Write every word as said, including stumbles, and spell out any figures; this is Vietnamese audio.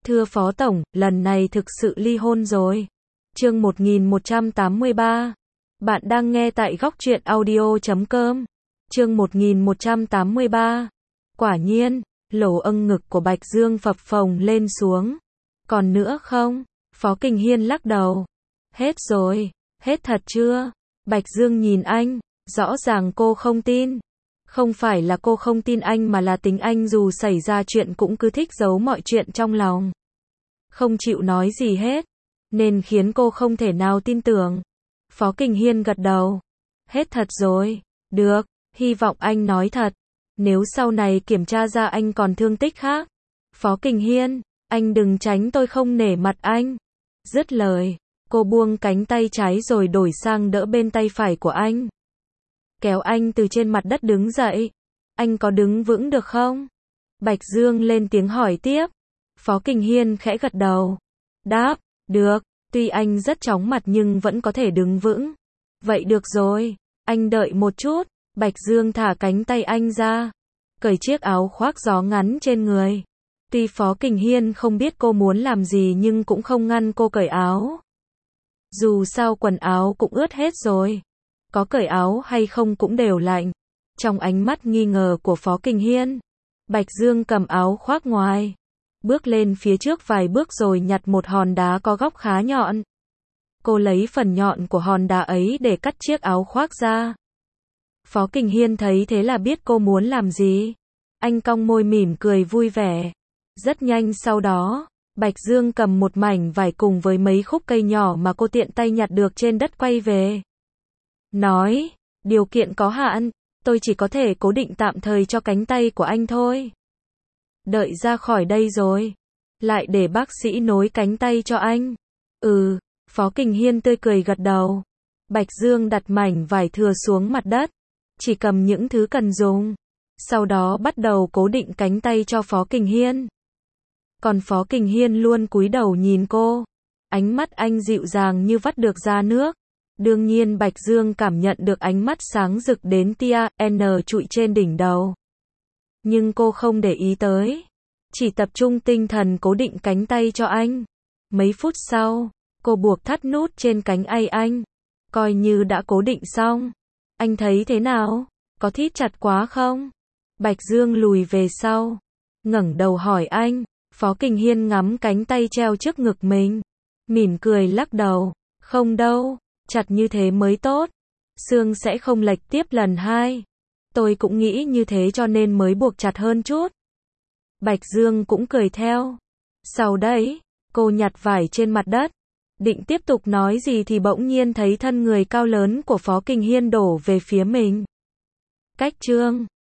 Thưa Phó Tổng, lần này thực sự ly hôn rồi. Chương một nghìn một trăm tám mươi ba. Bạn đang nghe tại góc truyện audio chấm com. Chương một nghìn một trăm tám mươi ba. Quả nhiên, lỗ âng ngực của Bạch Dương phập phồng lên xuống. Còn nữa không? Phó Kình Hiên lắc đầu. Hết rồi, hết thật chưa? Bạch Dương nhìn anh, rõ ràng cô không tin. Không phải là cô không tin anh mà là tính anh dù xảy ra chuyện cũng cứ thích giấu mọi chuyện trong lòng. Không chịu nói gì hết, nên khiến cô không thể nào tin tưởng. Phó Kình Hiên gật đầu. Hết thật rồi, được, hy vọng anh nói thật. Nếu sau này kiểm tra ra anh còn thương tích khác. Phó Kình Hiên, anh đừng tránh tôi không nể mặt anh. Dứt lời, cô buông cánh tay trái rồi đổi sang đỡ bên tay phải của anh. Kéo anh từ trên mặt đất đứng dậy. Anh có đứng vững được không? Bạch Dương lên tiếng hỏi tiếp. Phó Kình Hiên khẽ gật đầu. Đáp, được, tuy anh rất chóng mặt nhưng vẫn có thể đứng vững. Vậy được rồi, anh đợi một chút. Bạch Dương thả cánh tay anh ra, cởi chiếc áo khoác gió ngắn trên người. Tuy Phó Kình Hiên không biết cô muốn làm gì nhưng cũng không ngăn cô cởi áo. Dù sao quần áo cũng ướt hết rồi. Có cởi áo hay không cũng đều lạnh. Trong ánh mắt nghi ngờ của Phó Kình Hiên, Bạch Dương cầm áo khoác ngoài, bước lên phía trước vài bước rồi nhặt một hòn đá có góc khá nhọn. Cô lấy phần nhọn của hòn đá ấy để cắt chiếc áo khoác ra. Phó Kình Hiên thấy thế là biết cô muốn làm gì. Anh cong môi mỉm cười vui vẻ. Rất nhanh sau đó, Bạch Dương cầm một mảnh vải cùng với mấy khúc cây nhỏ mà cô tiện tay nhặt được trên đất quay về. Nói, điều kiện có hạn, tôi chỉ có thể cố định tạm thời cho cánh tay của anh thôi. Đợi ra khỏi đây rồi, lại để bác sĩ nối cánh tay cho anh. Ừ, Phó Kình Hiên tươi cười gật đầu. Bạch Dương đặt mảnh vải thừa xuống mặt đất, chỉ cầm những thứ cần dùng. Sau đó bắt đầu cố định cánh tay cho Phó Kình Hiên. Còn Phó Kình Hiên luôn cúi đầu nhìn cô. Ánh mắt anh dịu dàng như vắt được ra nước. Đương nhiên Bạch Dương cảm nhận được ánh mắt sáng rực đến tia N trụi trên đỉnh đầu. Nhưng cô không để ý tới, chỉ tập trung tinh thần cố định cánh tay cho anh. Mấy phút sau, cô buộc thắt nút trên cánh tay anh, coi như đã cố định xong. Anh thấy thế nào? Có thít chặt quá không? Bạch Dương lùi về sau, ngẩng đầu hỏi anh. Phó Kình Hiên ngắm cánh tay treo trước ngực mình, mỉm cười lắc đầu. Không đâu, chặt như thế mới tốt. Xương sẽ không lệch tiếp lần hai. Tôi cũng nghĩ như thế cho nên mới buộc chặt hơn chút. Bạch Dương cũng cười theo. Sau đấy, cô nhặt vải trên mặt đất. Định tiếp tục nói gì thì bỗng nhiên thấy thân người cao lớn của Phó Kình Hiên đổ về phía mình. Cách chương